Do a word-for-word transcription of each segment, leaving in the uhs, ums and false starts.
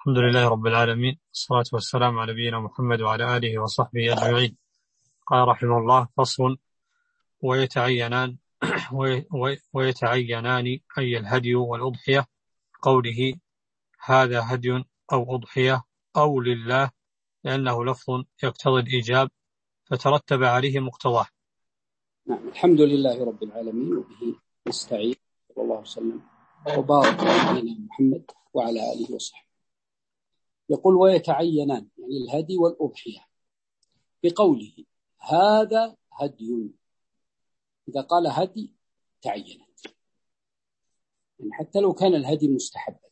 الحمد لله رب العالمين، والصلاة والسلام على نبينا محمد وعلى آله وصحبه أجمعين. قال رحمه الله: فصل: ويتعينان ويتعينان أي الهدي والأضحية، قوله هذا هدي أو أضحية أو لله، لأنه لفظ يقتضي الإيجاب فترتب عليه مقتضاه. نعم، الحمد لله رب العالمين وبه نستعين، صلى الله وسلم وبارك على نبينا محمد وعلى آله وصحبه. يقول ويتعينان يعني الهدي والأضحية، بقوله هذا هدي. إذا قال هدي تعينت، يعني حتى لو كان الهدي مستحبا.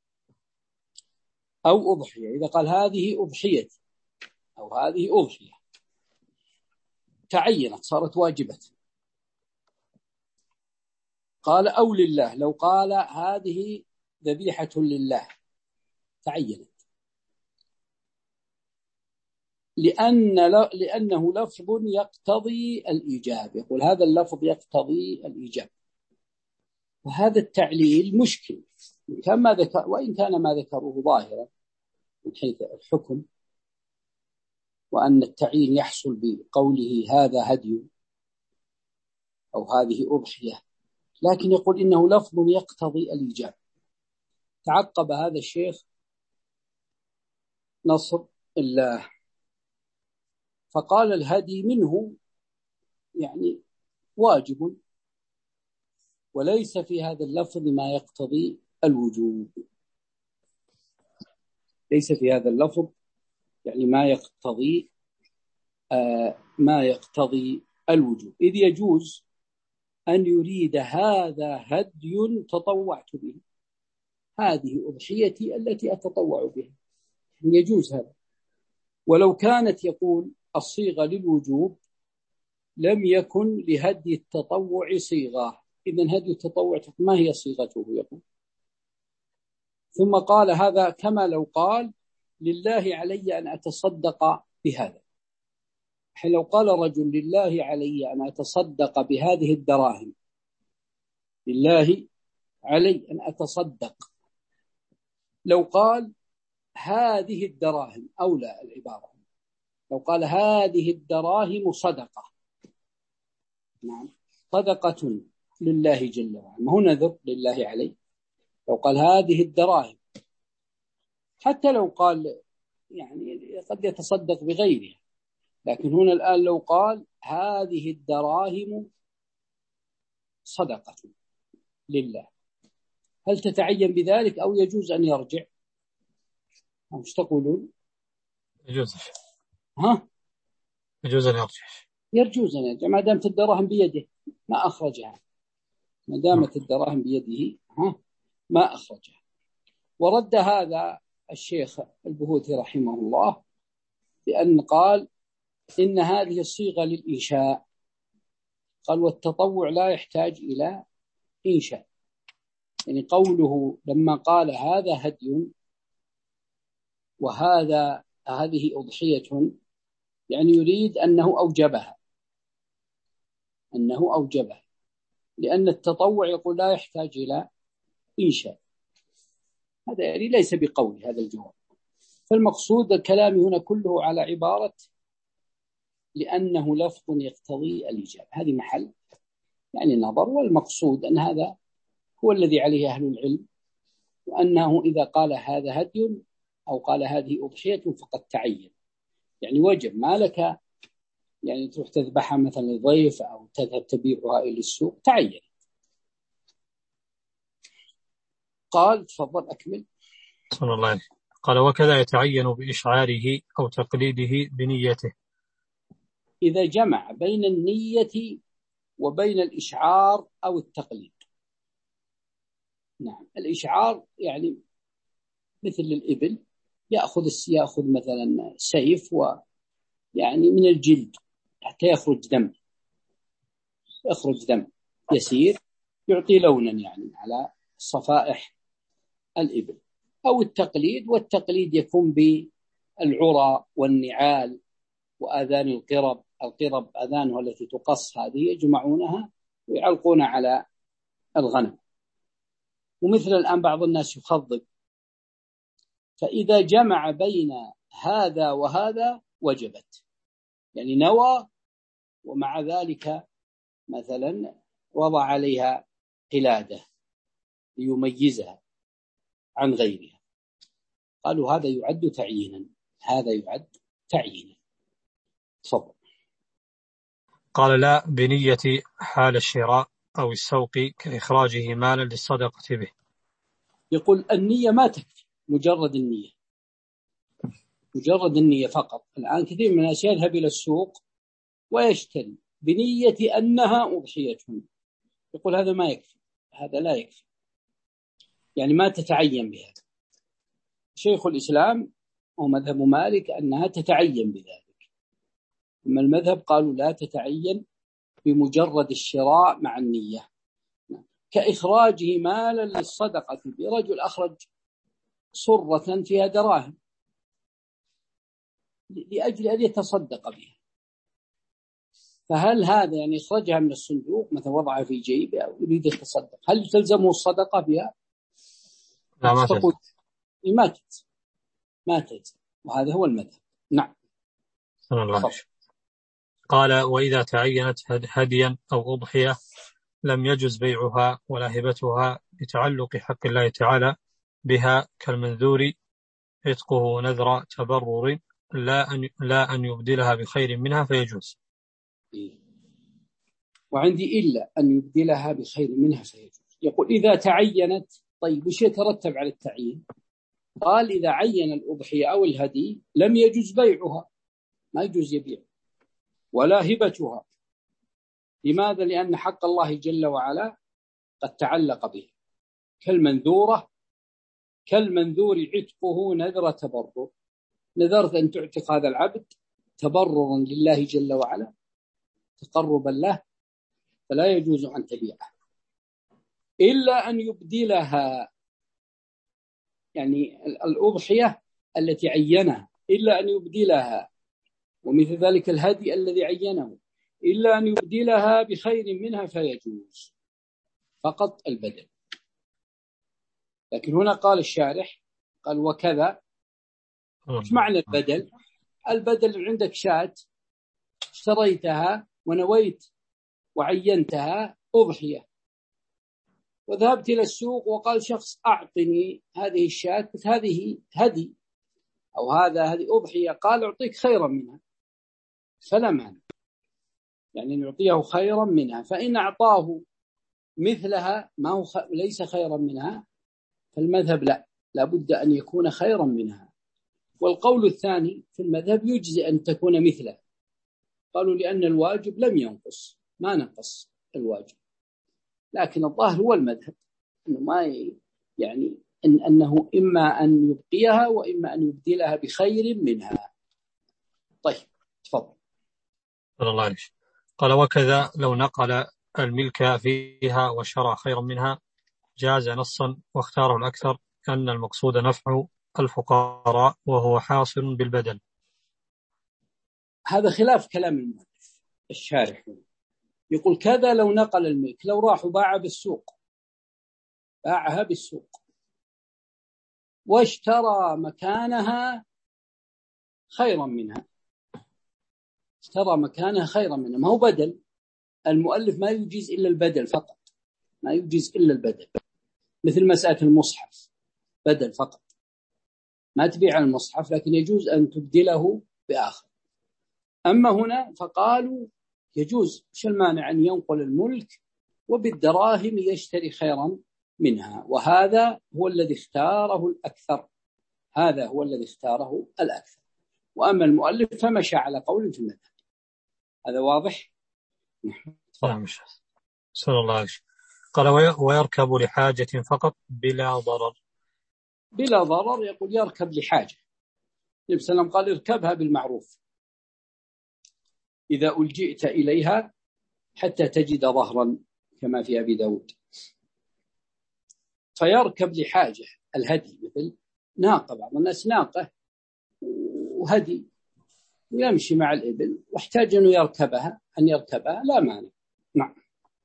أو أضحية، إذا قال هذه أضحيتي أو هذه أضحية تعينت، صارت واجبة. قال أو لله، لو قال هذه ذبيحة لله تعينت، لأن لأنه لفظ يقتضي الإيجاب. يقول هذا اللفظ يقتضي الإيجاب، وهذا التعليل مشكل كان ما ذكر، وإن كان ما ذكره ظاهرا من حيث الحكم، وأن التعيين يحصل بقوله هذا هدي أو هذه أضحية، لكن يقول إنه لفظ يقتضي الإيجاب. تعقب هذا الشيخ نصر الله فقال الهدي منه يعني واجب، وليس في هذا اللفظ ما يقتضي الوجوب. ليس في هذا اللفظ يعني ما يقتضي آه ما يقتضي الوجوب، إذ يجوز أن يريد هذا هدي تطوعت به، هذه أضحيتي التي أتطوع بها، يجوز هذا. ولو كانت يقول الصيغة للوجوب لم يكن لهدي التطوع صيغة، إذن هدي التطوع ما هي صيغته؟ يقول ثم قال هذا كما لو قال لله علي أن أتصدق بهذا. حين لو قال رجل لله علي أن أتصدق بهذه الدراهم، لله علي أن أتصدق، لو قال هذه الدراهم أولى العبارة، لو قال هذه الدراهم صدقة، نعم صدقة لله جل وعلا، ما هو نذر لله علي. لو قال هذه الدراهم، حتى لو قال يعني قد يتصدق بغيرها، لكن هنا الآن لو قال هذه الدراهم صدقة لله، هل تتعين بذلك أو يجوز أن يرجع؟ مش تقولون؟ يجوز. ها؟ يجوز أن يرجع. يجوز أن يرجع ما دامت الدراهم بيده ما أخرجها، ما دامت الدراهم بيده ها ما أخرجها. ورد هذا الشيخ البهوتي رحمه الله بأن قال إن هذه الصيغة للإنشاء، قال والتطوع لا يحتاج إلى إنشاء، يعني قوله لما قال هذا هدي وهذا هذه أضحية يعني يريد أنه أوجبها، أنه أوجبها، لأن التطوع يقول لا يحتاج إلى إنشاء. هذا يعني ليس بقول هذا الجواب. فالمقصود الكلام هنا كله على عبارة لأنه لفظ يقتضي الإيجاب، هذه محل يعني نظر، والمقصود أن هذا هو الذي عليه أهل العلم، وأنه إذا قال هذا هدي أو قال هذه أضحية فقد تعين، يعني وجب، ما لك يعني تروح تذبحها مثلا لضيف أو تذهب تبيعها إلى السوق، تعين. قال تفضل أكمل. صلى الله عليه. قال وكذا يتعين بإشعاره أو تقليده بنيته، إذا جمع بين النية وبين الإشعار أو التقليد. نعم، الإشعار يعني مثل الإبل، يأخذ يأخذ مثلا سيف ويعني من الجلد حتى يخرج دم، يخرج دم يسير يعطي لونا يعني على صفائح الإبل. أو التقليد، والتقليد يكون بالعرى والنعال وآذان القرب، القرب آذانها التي تقص هذه يجمعونها ويعلقون على الغنم. ومثل الآن بعض الناس يخضب فإذا جمع بين هذا وهذا وجبت، يعني نوى ومع ذلك مثلا وضع عليها قلادة ليميزها عن غيرها، قالوا هذا يعد تعيينا، هذا يعد تعيينا. تفضل. قال لا بنية حال الشراء أو السوق كإخراجه مالا للصدقة به. يقول النية ما تكفي، مجرد النية، مجرد النية فقط. الآن كثير من الناس يذهب إلى السوق ويشتري بنية أنها أضحية، يقول هذا ما يكفي، هذا لا يكفي، يعني ما تتعين بهذا. شيخ الإسلام ومذهب مالك أنها تتعين بذلك، أما المذهب قالوا لا تتعين بمجرد الشراء مع النية. كإخراجه مالا للصدقة، برجل أخرج صرة فيها دراهم لأجل أن يتصدق بها، فهل هذا يعني إخرجها من الصندوق مثلا وضعها في جيبه أو يريد يتصدق، هل تلزمه الصدقة بها؟ لا ما تلزم، ما تلزم، ما تلزم، وهذا هو المذهب. نعم. قال وإذا تعينت هديا أو أضحية لم يجز بيعها ولا هبتها لتعلق حق الله تعالى بها، كالمنذور عتقه نذر تبرر لا أن, لا أن يبدلها بخير منها فيجوز. وعندي إلا أن يبدلها بخير منها فيجوز. يقول إذا تعينت، طيب وش يترتب على التعيين؟ قال إذا عين الأضحية أو الهدي لم يجوز بيعها، ما يجوز يبيع، ولا هبتها. لماذا؟ لأن حق الله جل وعلا قد تعلق به، كالمنذورة، كالمنذور عتقه نذر تبرر، نذرت أن تعتق هذا العبد تبررا لله جل وعلا، تقربا له، فلا يجوز أن تبيعه إلا أن يبدلها، يعني الأضحية التي عينها إلا أن يبدلها، ومثل ذلك الهدي الذي عينه إلا أن يبدلها بخير منها فيجوز، فقط البدل. لكن هنا قال الشارح قال وكذا، ايش معنى البدل؟ البدل عندك شاة اشتريتها ونويت وعينتها أضحية، وذهبت إلى السوق وقال شخص أعطني هذه الشاة، هذه هدي أو هذا هذه أضحية، قال أعطيك خيرا منها، فلا مانع يعني نعطيه خيرا منها. فإن أعطاه مثلها ما هو خ... ليس خيرا منها، فالمذهب لا، لابد أن يكون خيرا منها. والقول الثاني في المذهب يجزي أن تكون مثلها، قالوا لأن الواجب لم ينقص، ما نقص الواجب. لكن الظاهر هو المذهب أنه ما ي... يعني إن أنه إما أن يبقيها وإما أن يبدلها بخير منها. طيب تفضل. الله عليك. قال وكذا لو نقل الملك فيها وشرى خيرا منها جاز نصا، واختاره الأكثر أن المقصود نفع الفقراء وهو حاصل بالبدل. هذا خلاف كلام المؤلف الشارح، يقول كذا لو نقل الملك، لو راح باع بالسوق، باعها بالسوق واشترى مكانها خيرا منها، اشترى مكانها خيرا منها، ما هو بدل. المؤلف ما يجيز إلا البدل فقط، ما يجيز إلا البدل، مثل مسألة المصحف بدل فقط، ما تبيع المصحف لكن يجوز أن تبدله بآخر. أما هنا فقالوا يجوز، شو المانع أن ينقل الملك وبالدراهم يشتري خيرا منها، وهذا هو الذي اختاره الأكثر، هذا هو الذي اختاره الأكثر. وأما المؤلف فمشى على قول في المذهب. هذا واضح؟ نعم. صلى الله عليه وسلم. قال ويركب لحاجة فقط بلا ضرر. بلا ضرر، يقول يركب لحاجة. النبي صلى الله عليه وسلم قال اركبها بالمعروف إذا ألجئت إليها حتى تجد ظهرا، كما في أبي داود. فيركب لحاجة الهدي، مثل ناقة، بعض الناس ناقة وهدي ويمشي مع الإبل واحتاج أنه يركبها، أن يركبها لا مانع. نعم.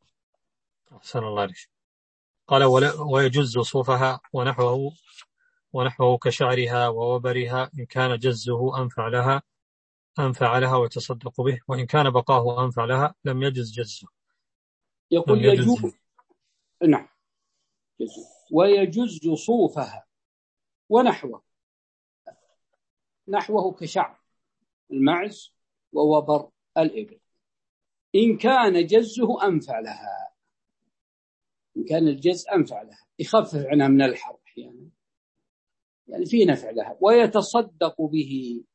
أحسن الله عليك. قال ويجوز صوفها ونحوه ونحوه كشعرها ووبرها إن كان جزه أنفع لها أنفع لها وتصدق به، وإن كان بقاه أنفع لها لم يجز جزه. يقول يجوز، نعم، ويجز صوفها ونحوه، نحوه كشعر المعز ووبر الإبل إن كان جزه أنفع لها، إن كان الجز أنفع لها، يخفف عنها من الحر أحيانا، يعني فيه نفع لها. ويتصدق به،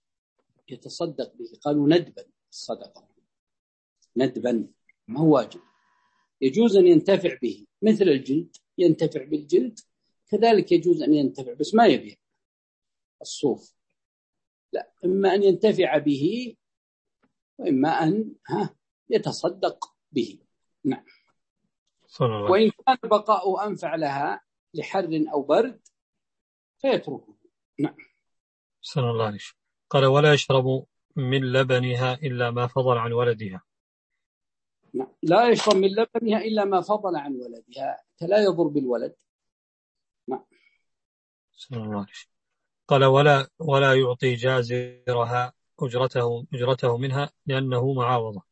يتصدق به قالوا ندبا، الصدقة ندبا ما هو واجب، يجوز أن ينتفع به مثل الجلد، ينتفع بالجلد، كذلك يجوز أن ينتفع بس ما يبيع الصوف، لا، إما أن ينتفع به وإما أن ها يتصدق به. نعم. وإن كان بقاء أنفع لها لحر أو برد فيتركه. نعم. صلى الله عليه وسلم. قال ولا يشرب من لبنها إلا ما فضل عن ولدها. نعم. لا يشرب من لبنها إلا ما فضل عن ولدها، فلا يضر بالولد. نعم. صلى الله عليه وسلم. قال ولا ولا يعطي جازرها أجرته أجرته منها لأنه معاوضة.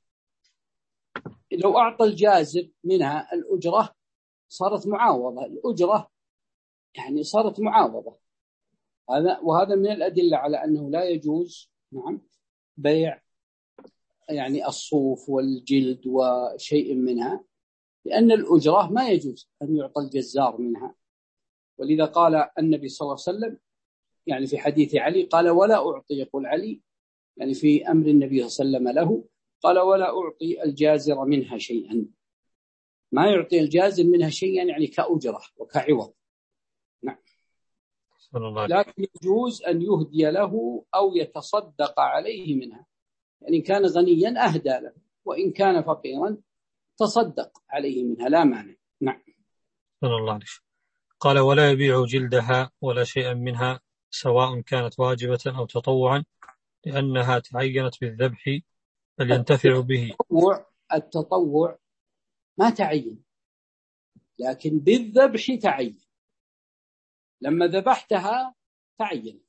لو أعطى الجازر منها الأجرة صارت معاوضة، الأجرة يعني صارت معاوضة. هذا وهذا من الأدلة على أنه لا يجوز نعم بيع يعني الصوف والجلد وشيء منها، لأن الأجرة ما يجوز أن يعطى الجزار منها. ولذا قال النبي صلى الله عليه وسلم يعني في حديث علي قال ولا أعطي، يقول علي يعني في أمر النبي صلى الله عليه وسلم له، قال ولا أعطي الجازر منها شيئا، ما يعطي الجازر منها شيئا يعني كأجرة وكعوض. نعم. لكن يجوز أن يهدي له أو يتصدق عليه منها، يعني إن كان غنيا أهدى له، وإن كان فقيرا تصدق عليه منها لا مانع. نعم. صلى الله عليه وسلم. قال ولا يبيع جلدها ولا شيئا منها سواء كانت واجبة أو تطوعا لأنها تعينت بالذبح فلينتفع به. التطوع, التطوع ما تعين، لكن بالذبح تعين، لما ذبحتها تعينت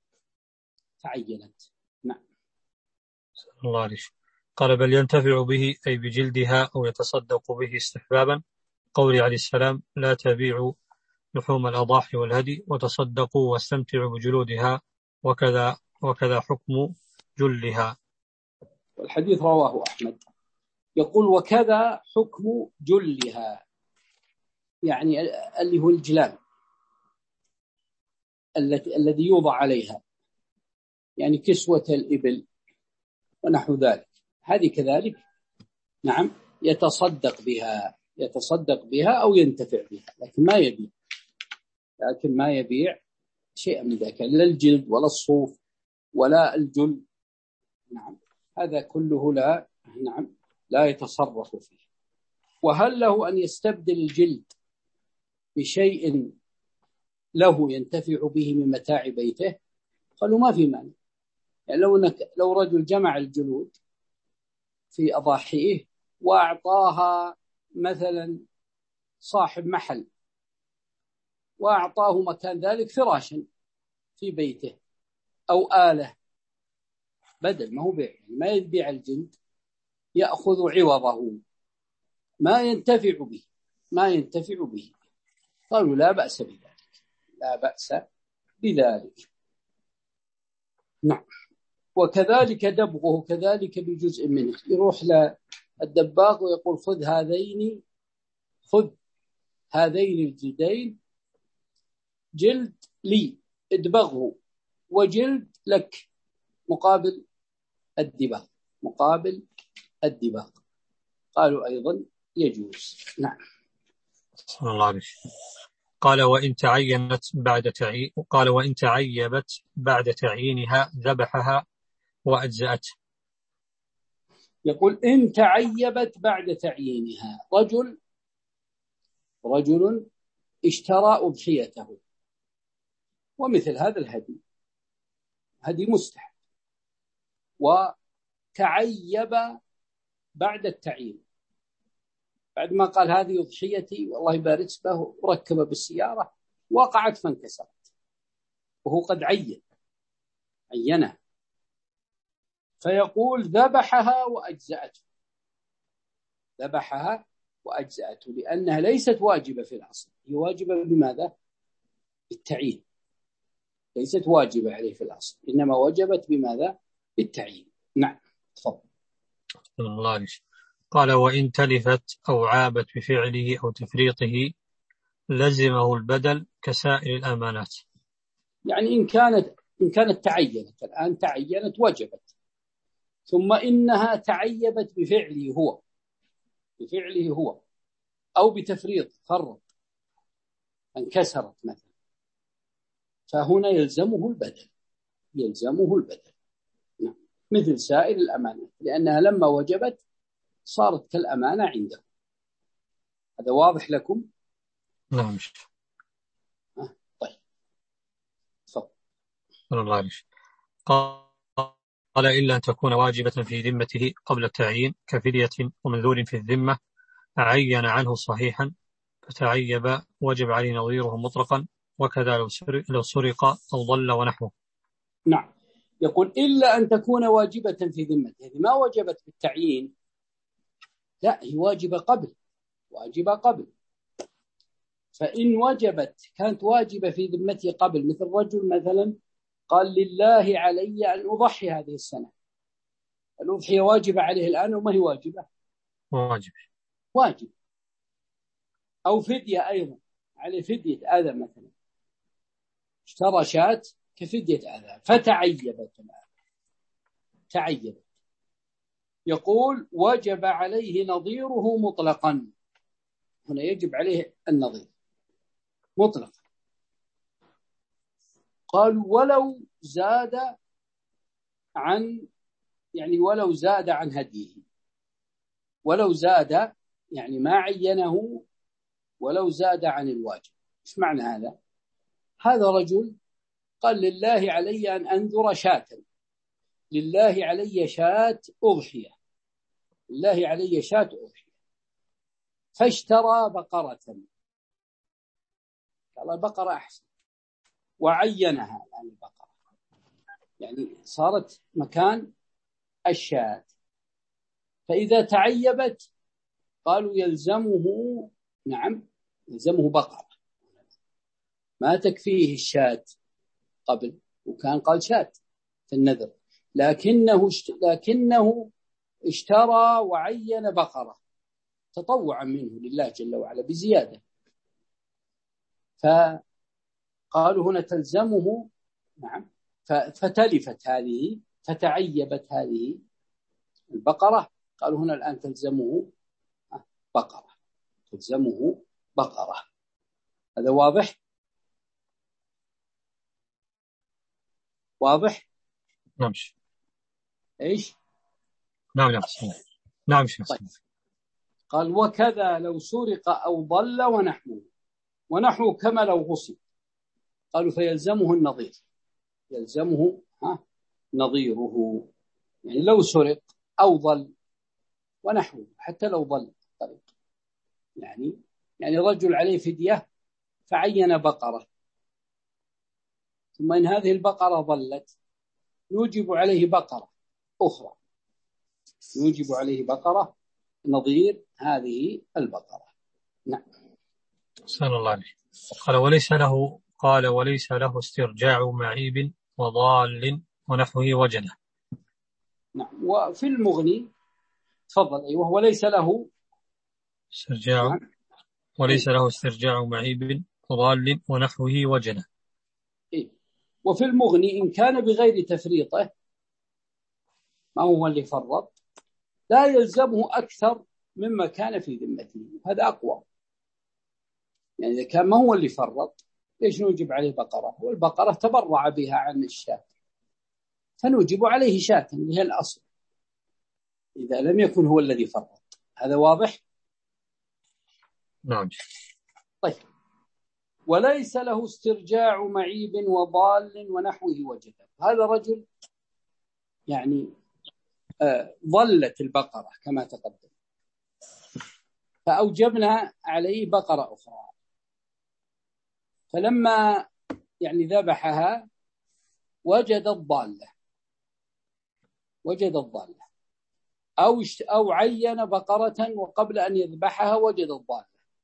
تعينت. نعم. صلى الله عليه وسلم. قال بل ينتفع به أي بجلدها أو يتصدق به استحبابا، قول عليه السلام لا تبيعوا لحوم الأضاحي والهدي وتصدقوا واستمتعوا بجلودها وكذا وكذا حكم جلها. والحديث رواه أحمد. يقول وكذا حكم جلها، يعني اللي هو الجلال الذي يوضع عليها، يعني كسوة الإبل ونحو ذلك، هذه كذلك نعم يتصدق بها، يتصدق بها أو ينتفع بها، لكن ما يبيع، لكن ما يبيع شيئا من ذلك، لا الجلد ولا الصوف ولا الجلد. نعم. هذا كله لا نعم لا يتصرف فيه. وهل له أن يستبدل الجلد بشيء له ينتفع به من متاع بيته؟ قالوا ما في مانع، يعني لو انك لو رجل جمع الجلود في أضاحيه وأعطاها مثلا صاحب محل وأعطاه مكان ذلك فراشا في بيته أو آلة بدل، ما هو بيع، ما يبيع الجلد، يأخذ عوضه ما ينتفع به ما ينتفع به قالوا لا بأس بذلك، لا بأس بذلك. نعم. وكذلك دبغه كذلك بجزء منه، يروح للدباغ ويقول خذ هذين خذ هذين الجلدين جلد لي ادبغه وجلد لك مقابل الدباغ مقابل الدباغ قالوا أيضا يجوز. نعم. صلى الله عليه وسلم. قال وإن تعينت بعد تعيين قال وإن تعيبت بعد تعيينها ذبحها وأجزأته. يقول إن تعيبت بعد تعيينها، رجل رجل اشترى أضحيته ومثل هذا الهدي هدي مستحب وتعيب بعد التعيين، بعد ما قال هذه أضحيتي والله يبارك به وركب بالسيارة وقعت فانكسرت، وهو قد عين عينها، فيقول ذبحها وأجزأته، ذبحها وأجزأته، لأنها ليست واجبة في الأصل، هي واجبة بماذا؟ بالتعيين، ليست واجبة عليه في الأصل، إنما وجبت بماذا؟ بالتعيين. نعم تفضل. الله عليك. قال وإن تلفت أو عابت بفعله أو تفريطه لزمه البدل كسائر الأمانات. يعني إن كانت إن كانت تعينت، الآن تعينت وجبت، ثم إنها تعيبت بفعله هو بفعله هو أو بتفريط فرط انكسرت مثلا، فهنا يلزمه البدل، يلزمه البدل. نعم. مثل سائر الأمانات، لأنها لما وجبت صارت كالأمانة عنده. هذا واضح لكم؟ نعم. آه. طيب تفضل. الله عليك. قال إلا أن تكون واجبة في ذمته قبل التعيين كفدية ومنذور في الذمة عين عنه صحيحا فتعيب وجب عليه نظيره مطلقا، وكذا لو سرق, لو سرق أو ضل ونحوه. نعم. يقول إلا أن تكون واجبة في ذمته، يعني ما وجبت بالتعيين، لا هي واجبة قبل، واجبة قبل. فإن وجبت كانت واجبة في ذمته قبل، مثل رجل مثلا قال لله علي أن أضحي هذه السنة، الأضحية واجبة عليه الآن وما هي واجبة؟ واجب. واجب. أو فدية أيضا، عليه فدية أذى مثلا، اشترى شاة كفدية أذى فتعيبت الآن، تعيبت، يقول وجب عليه نظيره مطلقا، هنا يجب عليه النظير مطلقا. قالوا ولو زاد عن، يعني ولو زاد عن هديه، ولو زاد يعني ما عينه، ولو زاد عن الواجب. ايش معنى هذا؟ هذا رجل قال لله علي أن أنذر شاة، لله علي شاة أضحية، لله علي شاة أضحية، فاشترى بقرة، قال البقرة أحسن، وعينها الآن البقرة، يعني صارت مكان الشاة، فإذا تعيبت قالوا يلزمه، نعم يلزمه بقرة، ما تكفيه الشاة قبل، وكان قال شاة في النذر، لكنه لكنه اشترى وعين بقرة تطوعا منه لله جل وعلا بزيادة، فقالوا هنا تلزمه، نعم، فتلفت هذه، فتعيبت هذه البقرة، قالوا هنا الآن تلزمه بقرة، تلزمه بقرة. هذا واضح؟ واضح؟ نعم. ايش؟ نعم نعم نعم. طيب. قال وكذا لو سرق أو ضل ونحوه، ونحوه كما لو غصب، قالوا فيلزمه النظير، يلزمه ها نظيره، يعني لو سرق أو ضل ونحوه، حتى لو ضل طريق، يعني يعني رجل عليه فدية فعين بقرة، ثم إن هذه البقرة ضلت يوجب عليه بقرة أخرى، يوجب عليه بقرة نظير هذه البقرة. نعم. سأل الله عليه. قال وليس له قال وليس له استرجاع معيب وضال ونحوه وجنه. نعم. وفي المغني تفضل. أيوه. وليس له استرجاع. نعم. وليس له استرجاع معيب وضال ونحوه وجنه. إيه. وفي المغني إن كان بغير تفريطه، ما هو اللي فرط، لا يلزمه أكثر مما كان في ذمته، هذا أقوى. يعني إذا كان ما هو اللي فرط ليش نوجب عليه بقرة؟ والبقرة تبرع بها عن الشاة، فنوجب عليه شاة اللي هي الأصل إذا لم يكن هو الذي فرط. هذا واضح؟ نعم. طيب. وليس له استرجاع معيب وضال ونحوه وجب، هذا رجل يعني آه ضلت البقرة كما تقدم، فأوجبنا عليه بقرة أخرى، فلما يعني ذبحها وجد الضالة وجد الضالة أو أو عين بقرة وقبل أن يذبحها وجد الضالة،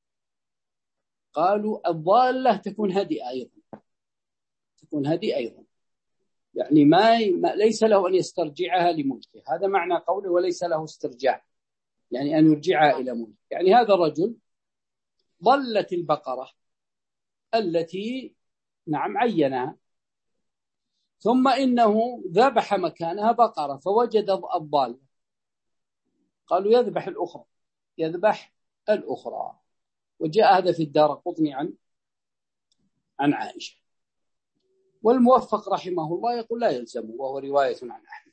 قالوا الضالة تكون هدي أيضا تكون هدي أيضا يعني ما ليس له أن يسترجعها لملكه. هذا معنى قوله وليس له استرجاع، يعني أن يرجعها إلى ملكه. يعني هذا الرجل ضلت البقرة التي نعم عينها، ثم إنه ذبح مكانها بقرة فوجد الضالة، قالوا يذبح الأخرى يذبح الأخرى. وجاء هذا في الدارقطني عن عن عائشة. والموفق رحمه الله يقول لا يلزمه، وهو رواية عن أحمد،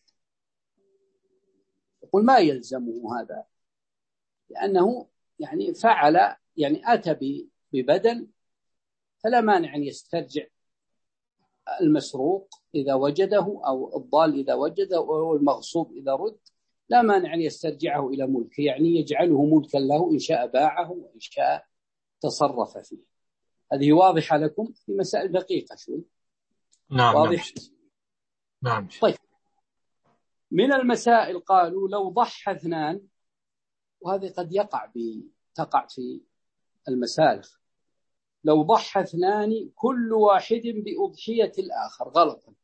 يقول ما يلزمه هذا لأنه يعني فعل يعني أتى ببدل، فلا مانع أن يسترجع المسروق إذا وجده أو الضال إذا وجده أو المغصوب إذا رد، لا مانع أن يسترجعه إلى ملكه، يعني يجعله ملكا له إن شاء باعه وإن شاء تصرف فيه. هذه واضحة لكم في مسائل دقيقة شوي. نعم واضح. نعم. طيب من المسائل قالوا لو ضحى اثنان، وهذه قد يقع تقع في المسالخ، لو ضحى اثنان كل واحد بأضحية الآخر غلطا،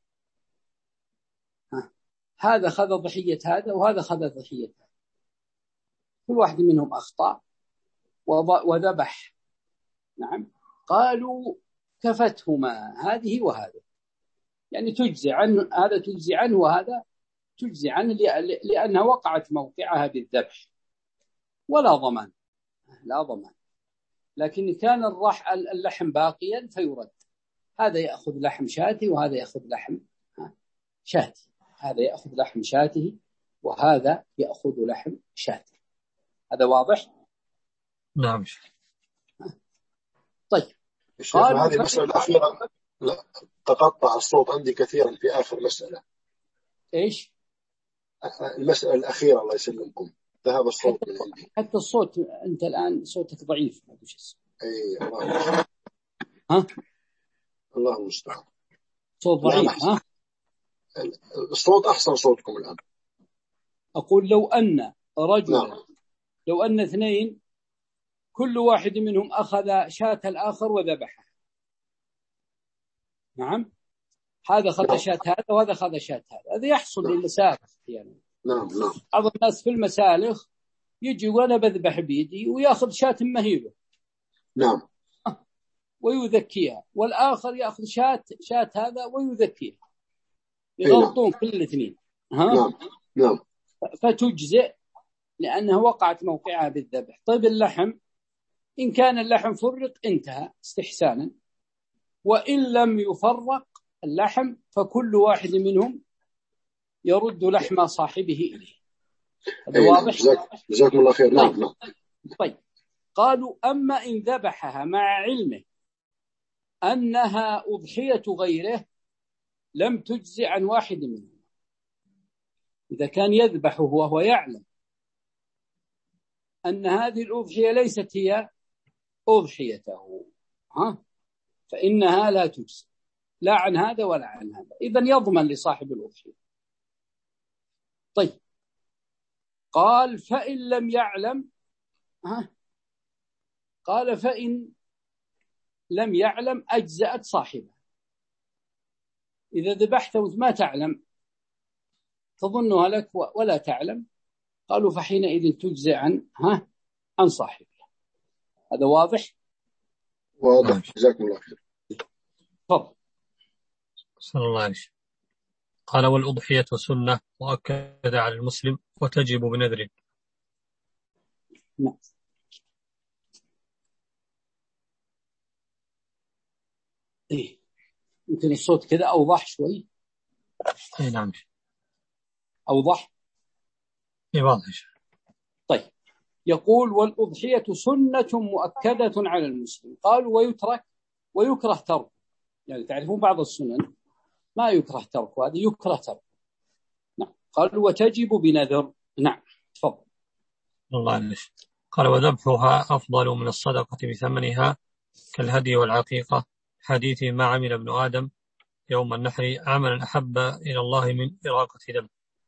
هذا خذ ضحية هذا وهذا خذ ضحية هذا، كل واحد منهم أخطأ وذبح، نعم، قالوا كفتهما هذه وهذا، يعني تجزي عنه هذا تجزي عنه وهذا تجزي عنه لأنها وقعت موقعها بالذبح، ولا ضمان لا ضمان. لكن كان الرح اللحم باقيا فيرد، هذا يأخذ لحم شاته وهذا يأخذ لحم شاته، هذا يأخذ لحم شاته وهذا يأخذ لحم شاته. هذا واضح؟ نعم. طيب قالوا هذه المسألة الأخيرة لا تقطع الصوت عندي كثيرا في آخر مسألة. إيش؟ المسألة الأخيرة الله يسلمكم ذهب الصوت من عندي. حتى الصوت أنت الآن صوتك ضعيف. ما أدري اسمه. أي الله. ها؟ الله المستعان. صوت ضعيف. ها؟ الصوت أحسن صوتكم الآن. أقول لو أن رجل نعم. لو أن اثنين كل واحد منهم أخذ شاة الآخر وذبحها، نعم، هذا خذ شاة هذا وهذا خذ شاة هذا، هذا يحصل نعم. للمسالخ يعني. نعم نعم. بعض الناس في المسالخ يجي وأنا بذبح بيدي ويأخذ شاة مهيبة، نعم، ويذكيها، والآخر يأخذ شاة شاة هذا ويذكيها، يغلطون كل الاثنين. ها؟ نعم نعم. فتجزئ لأنها وقعت موقعها بالذبح. طيب اللحم، إن كان اللحم فرق انتهى استحسانا، وإن لم يفرق اللحم فكل واحد منهم يرد لحم صاحبه إليه. هذا واضح؟ جزاكم الله خير. نعم نعم. طيب قالوا أما إن ذبحها مع علمه أنها أضحية غيره لم تجزي عن واحد منهم. إذا كان يذبحه وهو يعلم أن هذه الأضحية ليست هي أضحيته، ها، فإنها لا تجزي لا عن هذا ولا عن هذا، إذن يضمن لصاحب الأضحية. طيب قال فإن لم يعلم، ها، قال فإن لم يعلم أجزأت صاحبه. إذا ذبحته ما تعلم تظنها لك ولا تعلم، قالوا فحينئذ تجزئ عن ها عن صاحبه. هذا واضح؟ واضح. جزاكم الله خير. تفضل. صلى الله عليه وسلم. قال والأضحية سنة مؤكدة على المسلم وتجب بنذر. نعم. إيه يمكن الصوت كذا أوضح شوي. إيه نعم. أوضح. إيه واضح. طيب يقول والأضحية سنة مؤكدة على المسلم. قالوا ويترك ويكره ترك، يعني تعرفون بعض السنن ما يكره ترك، هذا يكره ترك. نعم. قالوا وتجب بنذر. نعم تفضل. الله عليه. قال وذبحها أفضل من الصدقة بثمنها كالهدي والعقيقة، حديث ما عمل ابن آدم يوم النحر عملا أحب إلى الله من إراقة دم.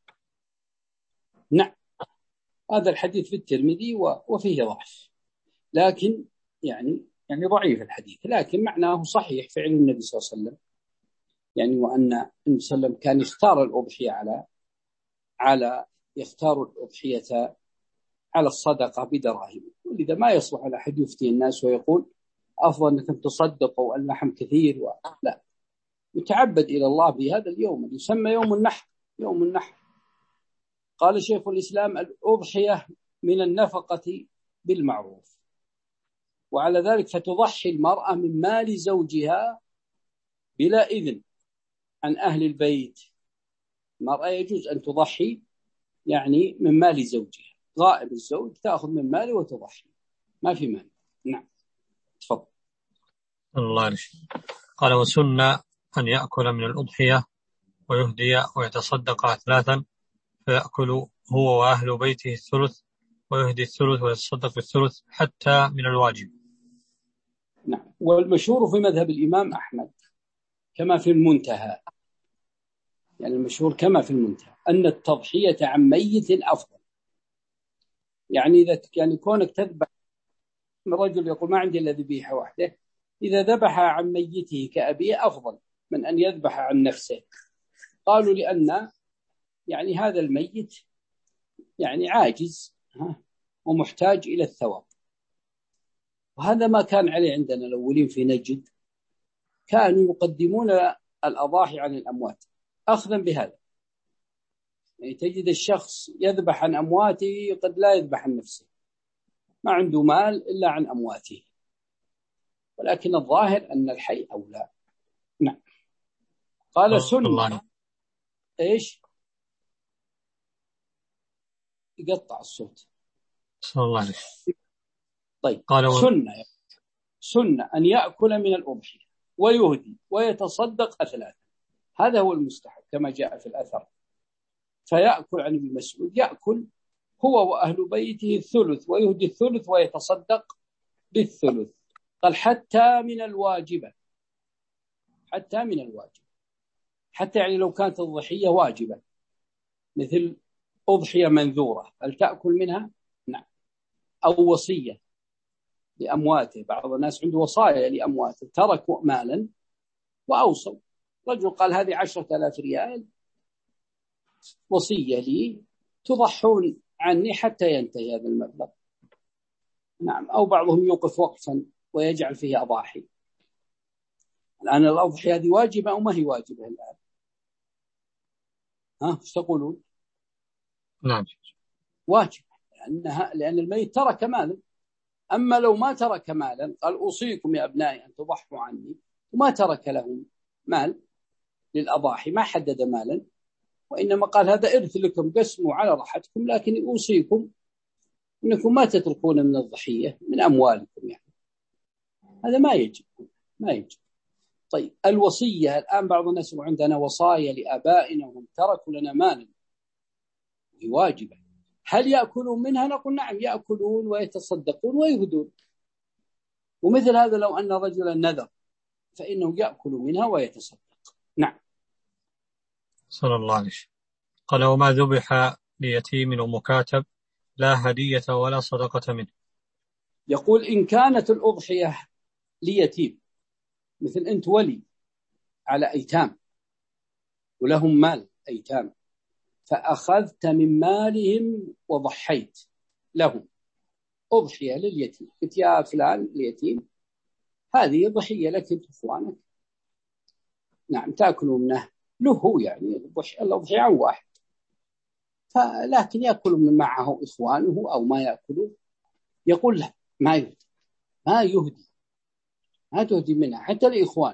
نعم، هذا الحديث في الترمذي وفيه ضعف، لكن يعني يعني ضعيف الحديث، لكن معناه صحيح فعل النبي صلى الله عليه وسلم، يعني وأن النبي صلى الله عليه وسلم كان يختار الأضحية على على يختار الأضحية على الصدقة بدراهم، ولذا ما يصلح على أحد يفتي الناس ويقول أفضل أنكم تصدقوا اللحم كثير و... لا، يتعبد إلى الله بهذا اليوم اللي يسمى يوم النحر. يوم النحر قال شيخ الإسلام الأضحية من النفقة بالمعروف، وعلى ذلك فتضحي المرأة من مال زوجها بلا إذن عن أهل البيت. المرأة يجوز أن تضحي يعني من مال زوجها، غائب الزوج تأخذ من ماله وتضحي، ما في مال. نعم تفضل. الله عليه. قال وسنة أن يأكل من الأضحية ويهدي ويتصدق ثلاثا، فيأكل هو وأهل بيته الثلث ويهدي الثلث ويتصدق بالثلث حتى من الواجب. نعم، والمشهور في مذهب الإمام أحمد كما في المنتهى، يعني المشهور كما في المنتهى أن التضحية عن ميت أفضل. يعني إذا يعني كونك تذبح، رجل يقول ما عندي إلا ذبيحة واحدة، إذا ذبح عن ميته كأبيه أفضل من أن يذبح عن نفسه. قالوا لأن يعني هذا الميت يعني عاجز ومحتاج إلى الثواب، وهذا ما كان عليه عندنا الأولين في نجد، كانوا يقدمون الأضاحي عن الأموات أخذا بهذا. يعني تجد الشخص يذبح عن أمواته قد لا يذبح عن نفسه، ما عنده مال إلا عن أمواته، ولكن الظاهر أن الحي أولى. نعم. قال سنة إيش؟ يقطع الصوت. صلى الله عليه. طيب سنة سنة أن يأكل من الأضحية ويهدي ويتصدق ثلاثة، هذا هو المستحب كما جاء في الأثر. فيأكل عن ابن مسعود، يأكل هو وأهل بيته الثلث ويهدي الثلث ويتصدق بالثلث. قال حتى من الواجبة، حتى من الواجب، حتى يعني لو كانت الضحية واجبة مثل أضحية منذورة هل تأكل منها؟ نعم. أو وصية لأمواته، بعض الناس عنده وصايا لأمواته، تركوا مالا وأوصوا، رجل قال هذه عشرة آلاف ريال وصية لي تضحون عني حتى ينتهي هذا المبلغ. نعم. أو بعضهم يوقف وقفا ويجعل فيه أضاحي. الآن الأضحية هذه واجبة أو ما هي واجبة الآن؟ ها ايش تقولون؟ نعم واجب، لأنها لأن الميت ترك مالا. أما لو ما ترك مالا قال أوصيكم يا أبنائي أن تضحوا عني، وما ترك لهم مال للأضاحي، ما حدد مالا، وإنما قال هذا إرث لكم قسموا على راحتكم، لكن أوصيكم أنكم ما تتركون من الضحية من أموالكم، يعني هذا ما يجب ما يجب. طيب الوصية الآن بعض الناس عندنا وصايا لآبائنا وهم تركوا لنا مالا واجبة، هل يأكلون منها؟ نقول نعم يأكلون ويتصدقون ويهدون. ومثل هذا لو أن رجلا نذر فإنه يأكل منها ويتصدق. نعم. صلى الله عليه. قال وما ذبح ليتيم ومكاتب لا هدية ولا صدقة منه. يقول إن كانت الأضحية ليتيم، مثل أنت ولي على أيتام ولهم مال أيتام، فأخذت من مالهم وضحيت لهم أضحية لليتيم، قلت يا فلان اليتيم هذه ضحية لك أنت إخوانك، نعم تأكلوا منه له هو، يعني الأضحية عن واحد، لكن يأكل من معه إخوانه أو ما يأكلون. يقول له ما يهدي ما يهدي ما تهدي منها حتى لإخوان،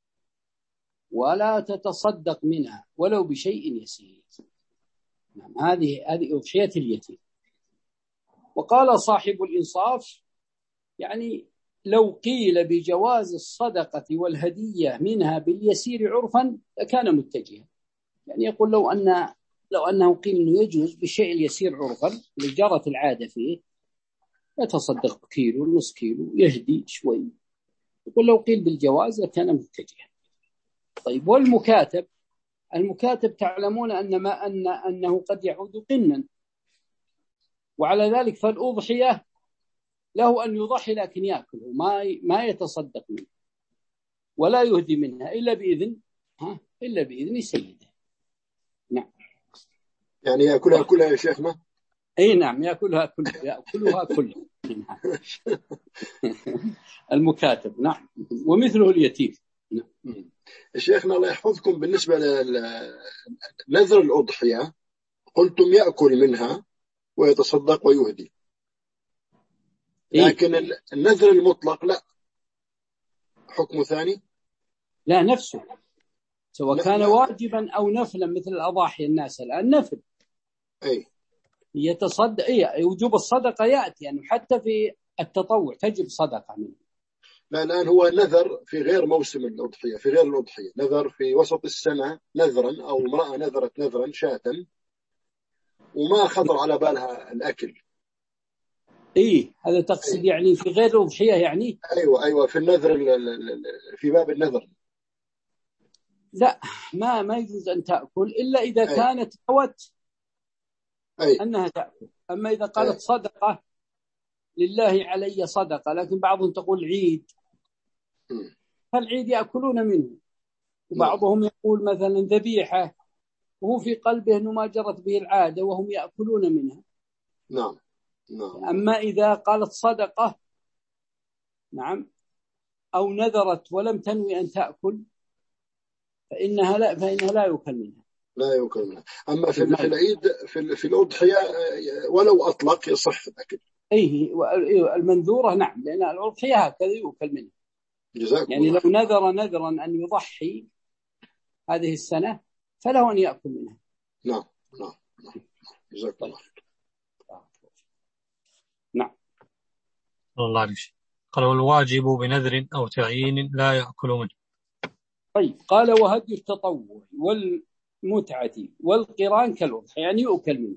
ولا تتصدق منها ولو بشيء يسير. نعم هذه هذه أضحية اليتيم. وقال صاحب الإنصاف يعني لو قيل بجواز الصدقة والهدية منها باليسير عرفا لكان متجها، يعني يقول لو أن لو أنه قيل أنه يجوز بالشيء اليسير عرفا لجرت العادة فيه، يتصدق كيلو نص كيلو يهدي شوي، يقول لو قيل بالجواز لكان متجها. طيب والمكاتب، المكاتب تعلمون أن ما أن أنه قد يعود قنا، وعلى ذلك فالأضحية له أن يضحي لكن يأكله، ما ما يتصدق منه ولا يهدي منها إلا بإذن ها إلا بإذن سيده. نعم. يعني يأكلها كلها يا شيخنا؟ أي نعم، يأكلها كلها، يأكلها كلها. المكاتب. نعم. ومثله اليتيم. نعم. شيخنا الله يحفظكم، بالنسبة لنذر الأضحية قلتم يأكل منها ويتصدق ويهدي، لكن إيه؟ النذر المطلق لا، حكم ثاني؟ لا، نفسه سواء كان واجبا أو نفلا، مثل الأضاحي الناس الآن نفل. أي يتصدق، إيه وجوب الصدقة يأتي يعني حتى في التطوع تجب صدقة منه. لا، الآن هو نذر في غير موسم الأضحية، في غير الأضحية، نذر في وسط السنة نذرا، أو امرأة نذرت نذرا شاة وما خطر على بالها الأكل. إيه هذا تقصد أيه؟ يعني في غير الأضحية يعني؟ أيوة أيوة في النذر، في باب النذر. لا، ما ما يجوز أن تأكل إلا إذا أيه؟ كانت نوت أيه؟ أنها تأكل. أما إذا قالت أيه؟ صدقة لله علي صدقة، لكن بعضهم تقول عيد، فالعيد يأكلون منه، وبعضهم يقول مثلا ذبيحة وهو في قلبه أنه ما جرت به العادة وهم يأكلون منها. نعم نعم. أما إذا قالت صدقة نعم أو نذرت ولم تنوي أن تأكل فإنها لا فإنها لا يؤكل منها. لا يؤكل منها. أما في العيد في في الأضحية ولو أطلق يصح الأكل. أيه المنذورة نعم، لأن الأضحية هكذا يؤكل منها. جزاكم يعني الله. لو نذر نذرا أن يضحي هذه السنة فله أن يأكل منها. نعم نعم نعم. جزاكم الله. نعم. الله عليك. قال والواجب بنذر أو تعيين لا يأكل منه. طيب قال وهدي التطوع والمتعة والقران كالأضحية، يعني يؤكل منه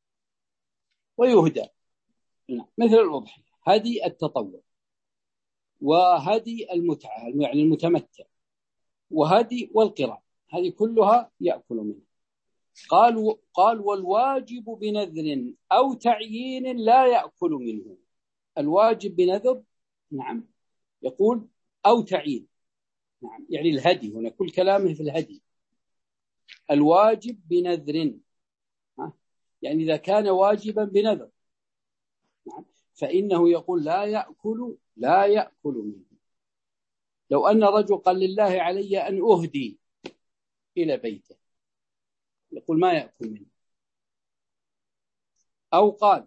ويهدى مثل الأضحية. هدي التطوع وهدي المتعة يعني المتمتع وهدي والقران، هذه كلها يأكل منه. قال قال والواجب بنذر أو تعيين لا يأكل منه. الواجب بنذر نعم يقول أو تعيين نعم، يعني الهدي هنا كل كلامه في الهدي. الواجب بنذر يعني إذا كان واجبا بنذر نعم فإنه يقول لا يأكل لا يأكل منه. لو أن رجل قال لله علي أن أهدي إلى بيته يقول ما يأكل منه. أو قال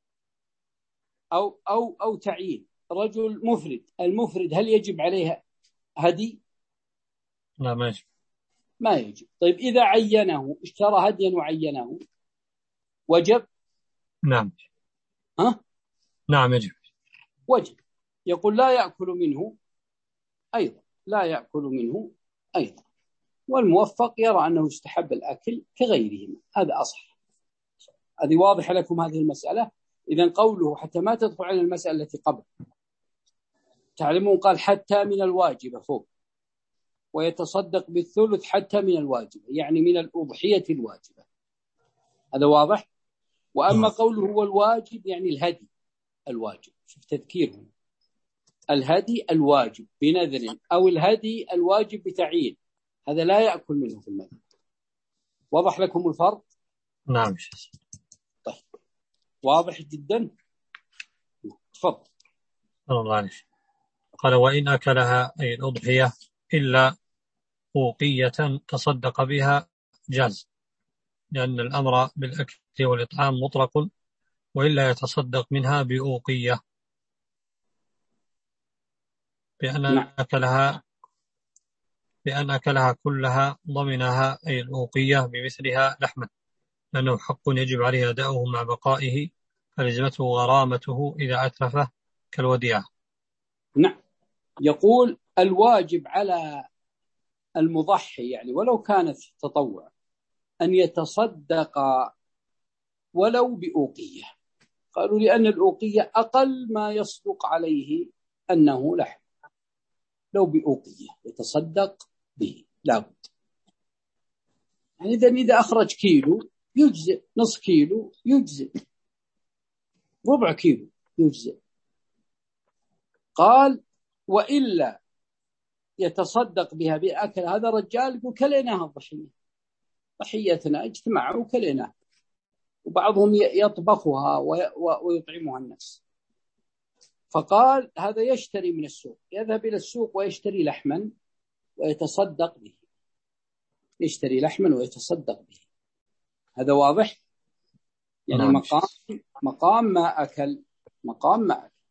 أو أو أو تعيين، رجل مفرد، المفرد هل يجب عليها هدي؟ لا ما يجب. ما يجب. طيب إذا عينه اشترى هديا وعينه وجب؟ نعم. ها؟ نعم يجب. وجب. يقول لا يأكل منه أيضا، لا يأكل منه أيضا. والموفق يرى أنه يستحب الأكل كغيرهما، هذا أصح. هذه واضحة لكم هذه المسألة. إذن قوله حتى ما تدخل على المسألة التي قبل، تعلمون قال حتى من الواجبة فوق، ويتصدق بالثلث حتى من الواجبة يعني من الأضحية الواجبة، هذا واضح. وأما قوله هو الواجب يعني الهدي الواجب، شوف تذكيرهم، الهدي الواجب بنذر أو الهدي الواجب بتعيين، هذا لا يأكل منه في المذهب. واضح لكم الفرق؟ نعم. طيب واضح جدا. تفضل. الله عليك. قال وإن أكلها أي الأضحية إلا أوقية تصدق بها جاز، لأن الأمر بالأكل والإطعام مطلق، وإلا يتصدق منها بأوقية بأن نعم. أكلها بأن أكلها كلها ضمنها أي الأوقية بمثلها لحما، لأنه حق يجب عليه أداؤه مع بقائه، فلزمته غرامته إذا أتلفه كالوديعة. نعم. يقول الواجب على المضحي يعني ولو كانت تطوع أن يتصدق ولو بأوقية. قالوا لأن الأوقية أقل ما يصدق عليه أنه لحم، لو بأوقية يتصدق به. لابد. يعني إذا إذا أخرج كيلو يجزئ، نصف كيلو يجزئ، ربع كيلو يجزئ. قال وإلا يتصدق بها بأكل. هذا رجال يقول كليناها الضحية، ضحيتنا اجتمعوا وكليناها، وبعضهم يطبخها ويطعمها الناس. فقال هذا يشتري من السوق، يذهب إلى السوق ويشتري لحما ويتصدق به، يشتري لحما ويتصدق به. هذا واضح؟ يعني نعم. مقام مقام ما أكل، مقام ما أكل.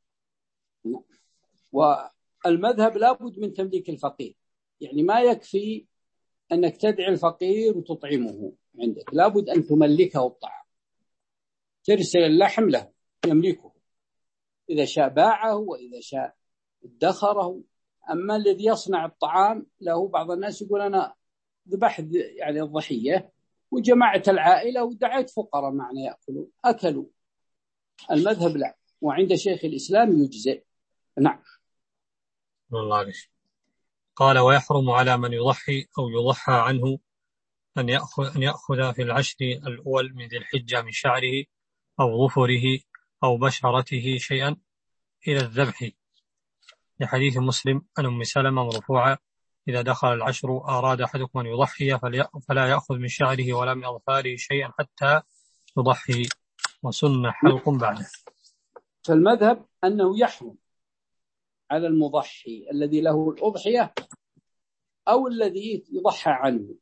والمذهب لابد من تمليك الفقير، يعني ما يكفي أنك تدعي الفقير وتطعمه عندك، لابد أن تملكه الطعام، ترسل اللحم له يملكه، إذا شاء باعه وإذا شاء ادخره. أما الذي يصنع الطعام له، بعض الناس يقول أنا ذبحت يعني الضحية وجمعت العائلة ودعيت فقراء معنا يأكلوا، أكلوا. المذهب لا، وعند شيخ الإسلام يجزئ. نعم. الله عليك. قال ويحرم على من يضحي أو يضحى عنه أن يأخذ, أن يأخذ في العشر الأول من ذي الحجة من شعره أو ظفره أو بشرته شيئا إلى الذبح، لحديث مسلم عن أم سلمة مرفوعة إذا دخل العشر أراد أحدكم أن يضحي فلا يأخذ من شعره ولا من أظفاره شيئا حتى يضحي، وسن حلق بعده. فالمذهب أنه يحرم على المضحي الذي له الأضحية أو الذي يضحى عنه،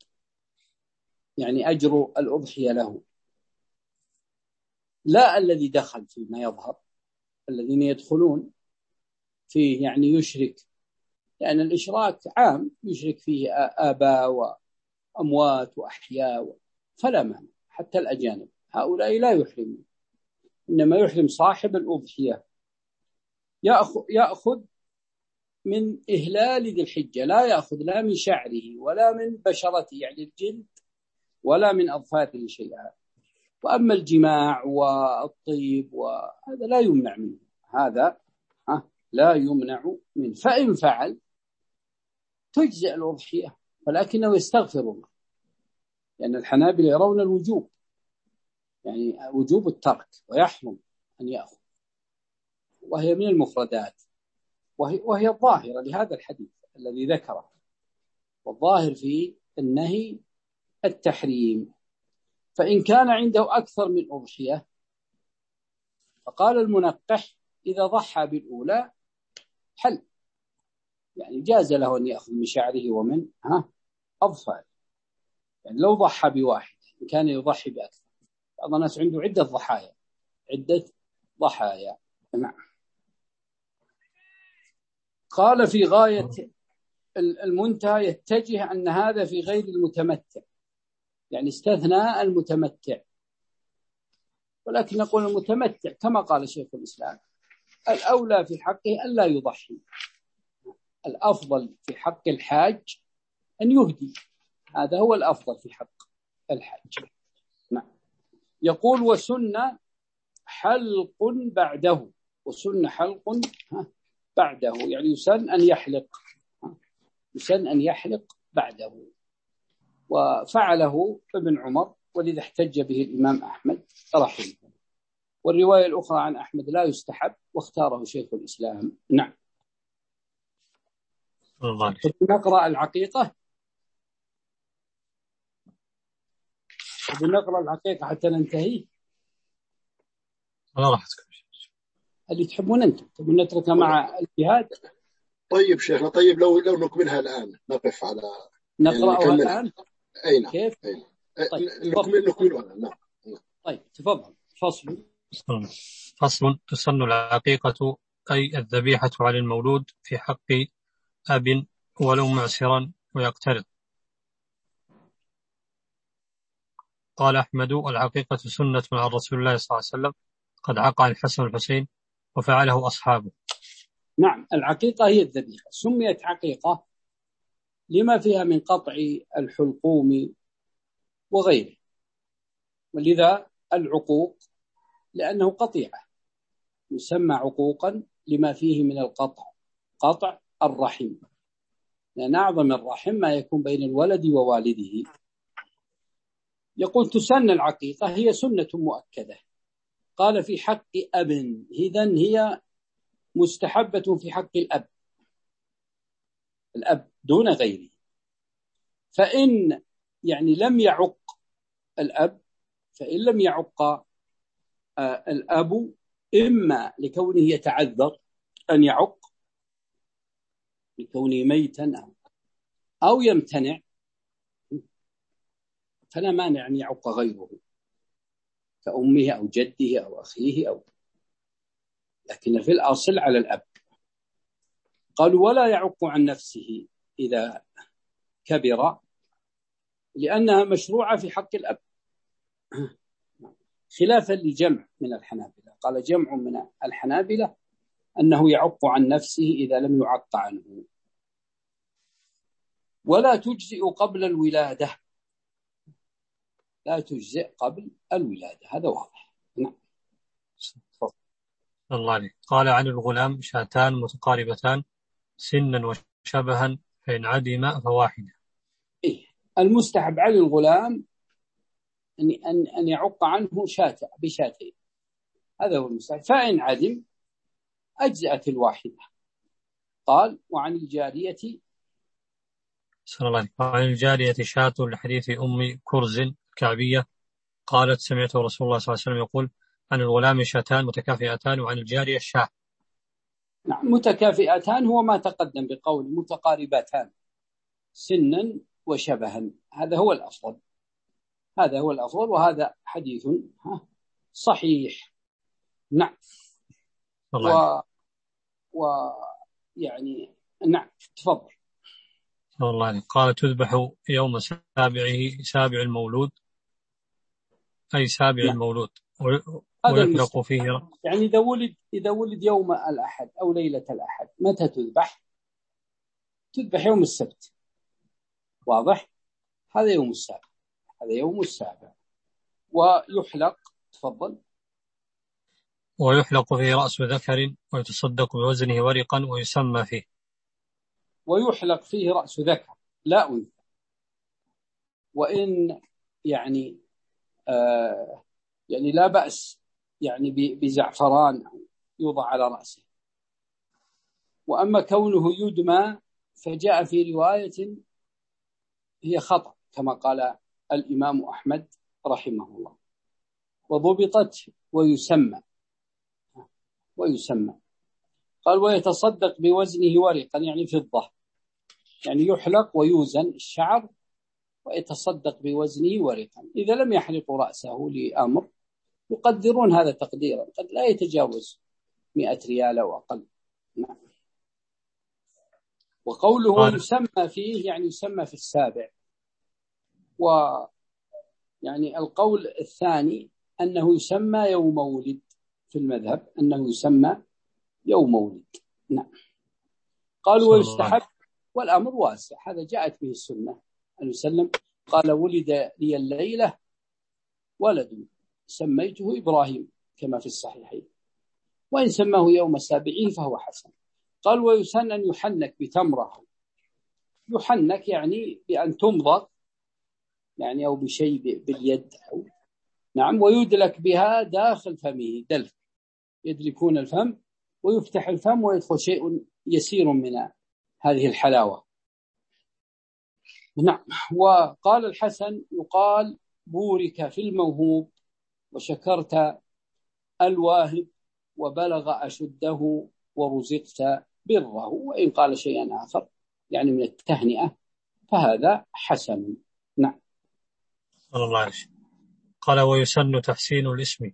يعني أجر الأضحية له، لا الذي دخل فيما يظهر. الذين يدخلون فيه يعني يشرك، لأن يعني الإشراك عام، يشرك فيه آباء وأموات وأحياء، فلا مانع. حتى الأجانب هؤلاء لا يحرمون، إنما يحرم صاحب الأضحية. يأخذ, يأخذ من إهلال ذي الحجة، لا يأخذ لا من شعره ولا من بشرته يعني الجلد ولا من أظفاره شيئا. وأما الجماع والطيب وهذا لا يمنع منه، هذا لا يمنع منه. فإن فعل تجزئ الأضحية، ولكنه يستغفر الله، لأن الحنابلة يرون الوجوب، يعني وجوب الترك، ويحرم أن يأخذ، وهي من المفردات، وهي, وهي الظاهرة لهذا الحديث الذي ذكره، والظاهر في النهي التحريم. فإن كان عنده أكثر من أضحية، فقال المنقح إذا ضحى بالأولى حل، يعني جاز له أن يأخذ من شعره ومن ها أظفاره. يعني لو ضحى بواحد كان يضحي بأكثر. بعض الناس عنده عدة ضحايا، عدة ضحايا. نعم. قال في غاية المنتهى يتجه أن هذا في غير المتمتع، يعني استثناء المتمتع، ولكن نقول المتمتع كما قال شيخ الإسلام الأولى في حقه ألا يضحي، الأفضل في حق الحاج أن يهدي، هذا هو الأفضل في حق الحاج. نعم. يقول وسن حلق بعده، وسن حلق بعده يعني يسن أن يحلق، يسن أن يحلق بعده، وفعله ابن عمر، ولذا احتج به الإمام أحمد رحمه الله. والرواية الأخرى عن أحمد لا يستحب، واختاره شيخ الإسلام. نعم. نقرأ العقيقة، نقرأ العقيقة حتى ننتهي. الله راحتكم اللي تحبون أنتم، تبون نتركها مع الجهاد. طيب شيخنا، طيب لو لو نكملها الآن، نقف على نقرأها يعني الآن. أي نعم. كيف؟ أي نعم. طيب. نكمل نكملها. نعم. طيب تفضل. فصل. فصل. تسن العقيقة أي الذبيحة على المولود في حق أب ولو معسرا ويقترض. قال أحمد العقيقة سنة عن رسول الله صلى الله عليه وسلم، قد عقى الحسن والحسين وفعله أصحابه. نعم. العقيقة هي الذبيحة، سميت عقيقة لما فيها من قطع الحلقوم وغيره، ولذا العقوق لأنه قطيعة، يسمى عقوقا لما فيه من القطع، قطع الرحم، لأن أعظم الرحم ما يكون بين الولد ووالده. يقول تسن العقيقة، هي سنة مؤكدة. قال في حق أب، إذن هي مستحبة في حق الأب، الأب دون غيره. فإن يعني لم يعق الأب، فإن لم يعق الأب إما لكونه يتعذر أن يعق لكونه ميتا أو يمتنع، فلا مانع أن يعق غيره كأمه أو جده أو أخيه أو، لكن في الأصل على الأب. قالوا ولا يعق عن نفسه إذا كبر، لأنها مشروعة في حق الأب، خلافا لجمع من الحنابلة. قال جمع من الحنابلة أنه يعق عن نفسه إذا لم يعق عنه. ولا تجزئ قبل الولادة، لا تجزئ قبل الولادة، هذا واضح. نعم. الله عليك. قال عن الغلام شاتان متقاربتان سنا وشبها، فإن عدم فواحدة. إيه المستحب على الغلام أن أن أن يعق عنه شاة بشاتين، هذا هو المستحب. فإن عدم أجزأت الواحدة. قال وعن الجارية صلى الله عليه وسلم وعن الجارية شاة لحديث أم كرز الكعبية قالت سمعت رسول الله صلى الله عليه وسلم يقول عن الغلام شاتان متكافئتان وعن الجارية الشاة. نعم، متكافئتان هو ما تقدم بقول متقاربتان سنا وشبها، هذا هو الأفضل، هذا هو الأفضل، وهذا حديث صحيح. نعم. و... و يعني نعم تفضل. الله عليه. قال تذبح يوم سابعه سابع المولود، أي سابع نعم. المولود ويحلق فيه، يعني إذا ولد إذا ولد يوم الأحد أو ليلة الأحد متى تذبح؟ تذبح يوم السبت، واضح؟ هذا يوم السابع، هذا يوم السابع. ويحلق، تفضل. ويحلق فيه رأس ذكر ويتصدق بوزنه ورقا ويسمى فيه. ويحلق فيه رأس ذكر لا أنثى، وإن يعني آه يعني لا بأس يعني بزعفران يوضع على رأسه. وأما كونه يدمى فجاء في رواية هي خطأ كما قال الإمام أحمد رحمه الله، وضبطت ويسمى ويسمى قال ويتصدق بوزنه ورقا، يعني فضة، يعني يحلق ويوزن الشعر ويتصدق بوزنه ورقا. إذا لم يحلق رأسه لأمر يقدرون هذا تقديرا قد لا يتجاوز مئة ريال أو أقل. نعم. وقوله يسمى فيه يعني يسمى في السابع. ويعني القول الثاني أنه يسمى يوم ولد، في المذهب أنه يسمى يوم ولد. نعم. قالوا ويستحب، والأمر واسع، هذا جاءت به السنة أن يسلم. قال ولد لي الليلة ولد سميته إبراهيم كما في الصحيحين، وإن سماه يوم سابعه فهو حسن. قال ويسن أن يحنك بتمره، يحنك يعني بأن تمضغ يعني أو بشيء باليد أو نعم، ويدلك بها داخل فمه، دلك يدلكون الفم ويفتح الفم ويدخل شيء يسير من هذه الحلاوة. نعم. وقال الحسن يقال بورك في الموهوب وشكرت الواهب وبلغ أشده ورزقت بره، وإن قال شيئا آخر يعني من التهنئة فهذا حسن. نعم. الله عليه. قال ويسن تحسين الاسم.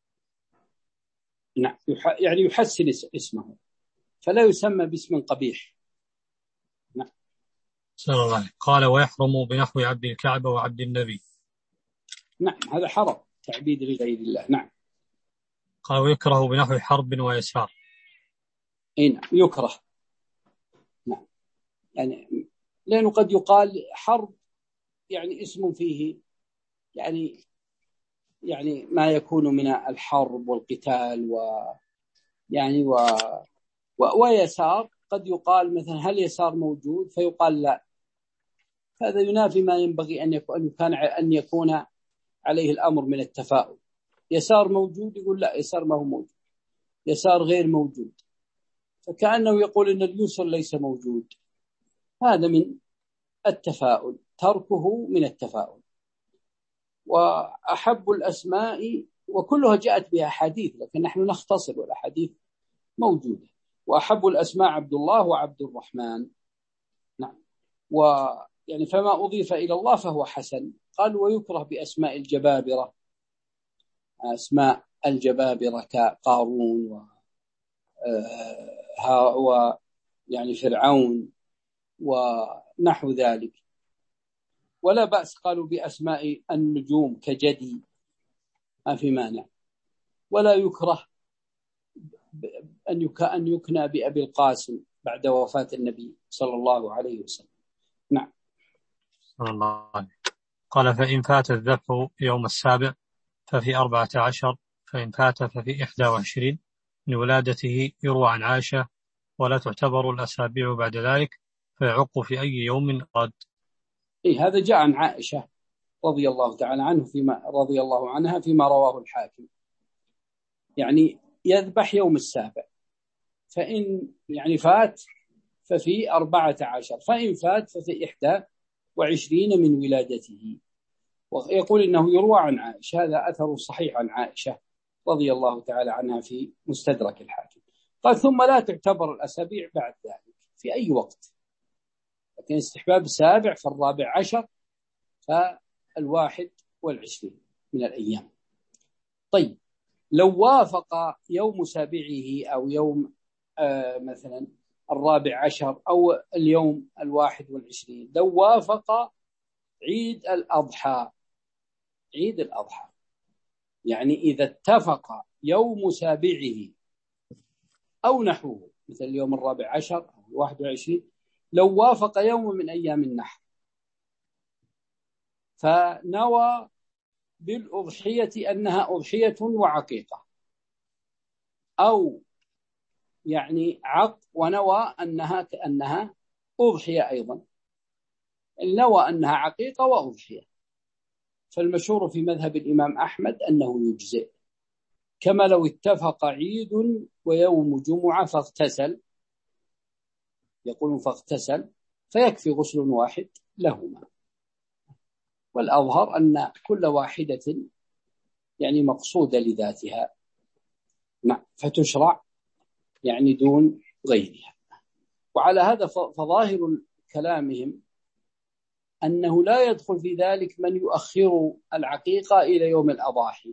نعم، يعني يحسن اسمه فلا يسمى باسم قبيح. نعم. صلى الله عليه. قال ويحرم بنحو عبد الكعبة وعبد النبي. نعم، هذا حرم تعبيد لغير الله. نعم. قال ويكره بنحو حرب ويسار. اي نعم يكره. نعم، يعني لأنه قد يقال حرب يعني اسم فيه يعني يعني ما يكون من الحرب والقتال و يعني و و ويسار قد يقال مثلا هل يسار موجود فيقال لا، هذا ينافي ما ينبغي أن يكون أن كان أن يكون عليه الأمر من التفاؤل. يسار موجود يقول لا يسار ما هو موجود، يسار غير موجود، فكأنه يقول أن اليسر ليس موجود. هذا من التفاؤل، تركه من التفاؤل. وأحب الأسماء وكلها جاءت بها حديث، لكن نحن نختصر والأحاديث موجودة. وأحب الأسماء عبد الله وعبد الرحمن. نعم. ويعني فما أضيف إلى الله فهو حسن. قال ويكره بأسماء الجبابرة، أسماء الجبابرة كقارون و و يعني فرعون ونحو ذلك. ولا بأس قالوا بأسماء النجوم كجدي، ما في مانع. ولا يكره أن يكنى بأبي القاسم بعد وفاة النبي صلى الله عليه وسلم. نعم. صلى الله عليه. قال فإن فات الذبح يوم السابع ففي أربعة عشر، فإن فات ففي إحدى وعشرين لولادته، يروى عن عائشة ولا تعتبر الأسابيع بعد ذلك، فيعق في أي يوم رد. إيه هذا جاء عن عائشة رضي الله تعالى عنه فيما رضي الله عنها فيما رواه الحاكم، يعني يذبح يوم السابع، فإن يعني فات ففي أربعة عشر، فإن فات ففي إحدى وعشرين من ولادته. ويقول إنه يروى عن عائشة، هذا أثر صحيح عن عائشة رضي الله تعالى عنها في مستدرك الحاكم. قال ثم لا تعتبر الأسابيع بعد ذلك في أي وقت، لكن استحباب السابع فالرابع عشر فالواحد والعشرين من الأيام. طيب لو وافق يوم سابعه أو يوم آه مثلا الرابع عشر أو اليوم الواحد والعشرين، لو وافق عيد الأضحى، عيد الأضحى يعني إذا اتفق يوم سابعه أو نحوه مثل اليوم الرابع عشر أو الواحد والعشرين، لو وافق يوم من أيام النحر فنوى بالأضحية أنها أضحية وعقيقة، أو يعني عق ونوى أنها كأنها أضحية أيضا، نوى أنها عقيقة وأضحية، فالمشهور في مذهب الإمام أحمد أنه يجزئ، كما لو اتفق عيد ويوم جمعة فاغتسل، يقولون فاغتسل فيكفي غسل واحد لهما. والأظهر أن كل واحدة يعني مقصودة لذاتها، فتشرع يعني دون غيرها. وعلى هذا فظاهر كلامهم أنه لا يدخل في ذلك من يؤخر العقيقة إلى يوم الأضاحي،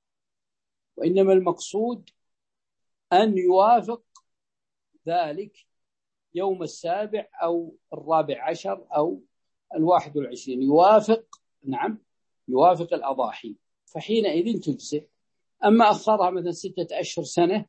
وإنما المقصود أن يوافق ذلك يوم السابع أو الرابع عشر أو الواحد والعشرين، يوافق نعم يوافق الأضاحي، فحينئذ تجزئ. أما أخرها مثلا ستة أشهر سنة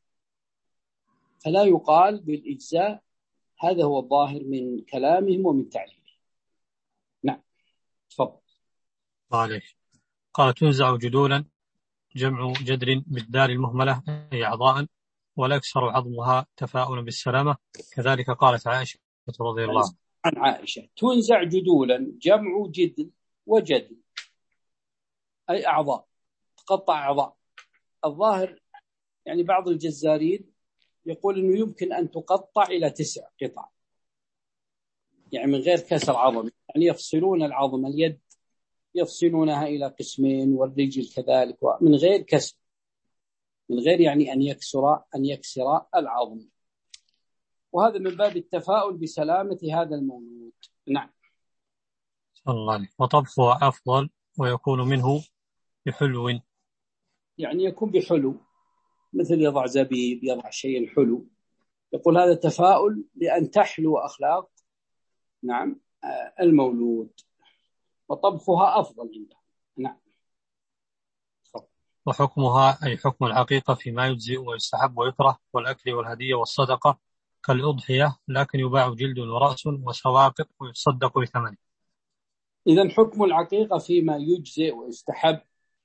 فلا يقال بالإجزاء، هذا هو الظاهر من كلامهم ومن تعليمهم. نعم تفضل. عليك. قال تنزع جدولا، جمع جدر بالدار المهملة أي أعضاء، ولا يكسر عظمها تفاؤلا بالسلامة، كذلك قالت عائشة رضي الله عنها. عن عائشة تنزع جدولا، جمع جدل وجدل أي أعضاء، تقطع أعضاء. الظاهر يعني بعض الجزارين يقول أنه يمكن أن تقطع إلى تسع قطع، يعني من غير كسر عظم، يعني يفصلون العظم، اليد يفصلونها إلى قسمين والرجل كذلك، من غير كسر، من غير يعني أن يكسر أن يكسر العظم، وهذا من باب التفاؤل بسلامة هذا المولود. نعم. الله عليه. وطبخها أفضل ويكون منه بحلو، يعني يكون بحلو، مثل يضع زبيب، يضع شيء حلو، يقول هذا تفاؤل لأن تحلو أخلاق نعم المولود، وطبخها أفضل عنده. نعم. وحكمها أي حكم العقيقة فيما يجزئ ويستحب ويكره، والأكل والهدية والصدقة كالأضحية، لكن يباع جلد ورأس وسواقط ويتصدق بثمنه. إذن حكم العقيقة فيما يجزئ ويستحب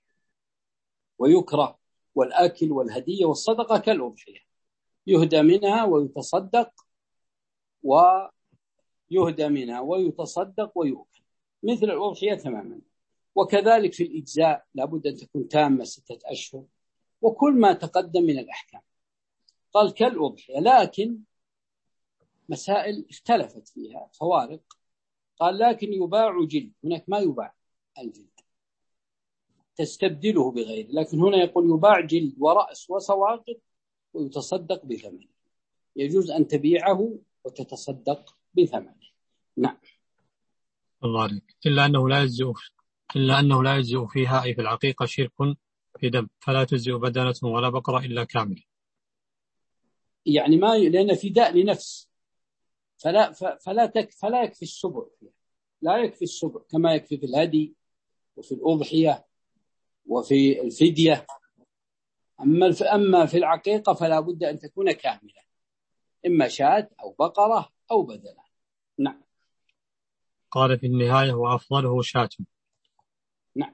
ويكره، والأكل والهدية والصدقة كالأضحية، يهدى منها ويتصدق ويهدى منها ويتصدق ويؤكل مثل الأضحية تماما. وكذلك في الإجزاء لابد أن تكون تامة ستة أشهر، وكل ما تقدم من الأحكام. قال كالأضحية، لكن مسائل اختلفت فيها فوارق. قال لكن يباع جلد، هناك ما يباع الجلد تستبدله بغيره، لكن هنا يقول يباع جلد ورأس وسواقط ويتصدق بثمنه، يجوز أن تبيعه وتتصدق بثمنه. نعم. الله عليك. إلا أنه لا يجزئ إلا أنه لا يجزئ فيها، أي في العقيقة، شرك في دم، فلا تجزئ بدنة ولا بقرة إلا كاملة. يعني ما لأن فداء لنفس، فلا فلا تك فلا يكفي السبع فيها، لا يكفي السبع كما يكفي في الهدي وفي الأضحية وفي الفدية. أما أما في العقيقة فلا بد أن تكون كاملة، إما شاة أو بقرة أو بدنة. نعم. قال في النهاية وأفضله شاة. نعم.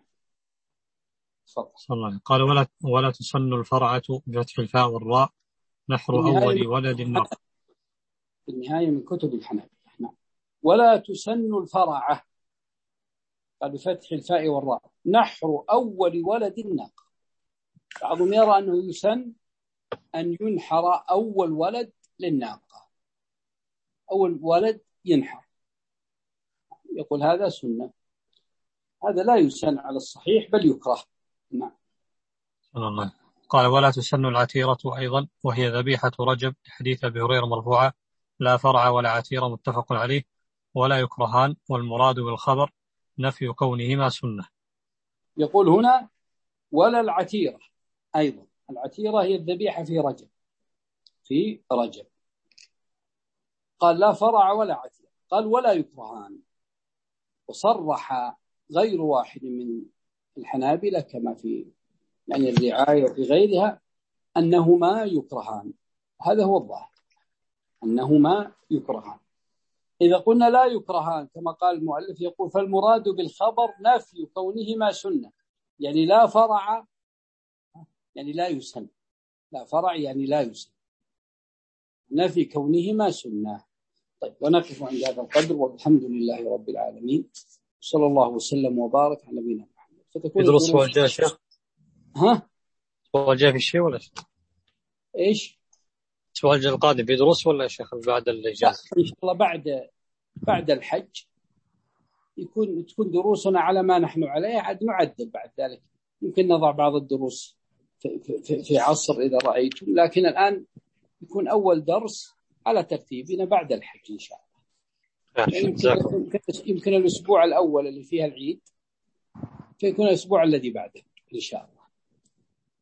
صلى الله عليه. قال ولا ولا تسن الفرعة بفتح الفاء والراء نحر أول ولد النار. في النهاية من كتب الحنابلة. نعم. ولا تسن الفرعة، قال بفتح الفاء والراء نحر أول ولد الناقة. بعضهم يرى أنه يسن أن ينحر أول ولد للناقة، أول ولد ينحر، يقول هذا سنة. هذا لا يسن على الصحيح بل يكره. نعم. الله. قال ولا تسن العتيرة أيضا، وهي ذبيحة رجب، حديث أبي هريرة مرفوعة لا فرع ولا عتيرة، متفق عليه، ولا يكرهان، والمراد بالخبر نفي كونهما سنة. يقول هنا ولا العتيرة أيضا، العتيرة هي الذبيحة في رجب في رجب. قال لا فرع ولا عتيرة، قال ولا يكرهان. وصرح غير واحد من الحنابلة كما في يعني الرعاية وفي غيرها أنهما يكرهان. هذا هو الظاهر أنهما يكرهان. إذا قلنا لا يكرهان كما قال المؤلف يقول فالمراد بالخبر نفي كونهما سنة، يعني لا فرع يعني لا يسن، لا فرع يعني لا يسن، نفي كونهما سنة. طيب ونقف عند هذا القدر، والحمد لله رب العالمين، صلى الله وسلم وبارك على نبينا محمد. فتكون بدرس وجه شيخ. ها سؤال جاء في الشيء ولا ايش؟ سؤال القادم بيدرس ولا يا شيخ بعد الإجازة؟ إن شاء الله بعد بعد الحج يكون تكون دروسنا على ما نحن عليه، عاد نعدل بعد ذلك، يمكن نضع بعض الدروس في, في, في عصر إذا رأيتم، لكن الآن يكون أول درس على ترتيبنا بعد الحج إن شاء الله. يعني يمكن, يمكن, يمكن الأسبوع الأول اللي فيها العيد فيكون الأسبوع الذي بعده إن شاء الله.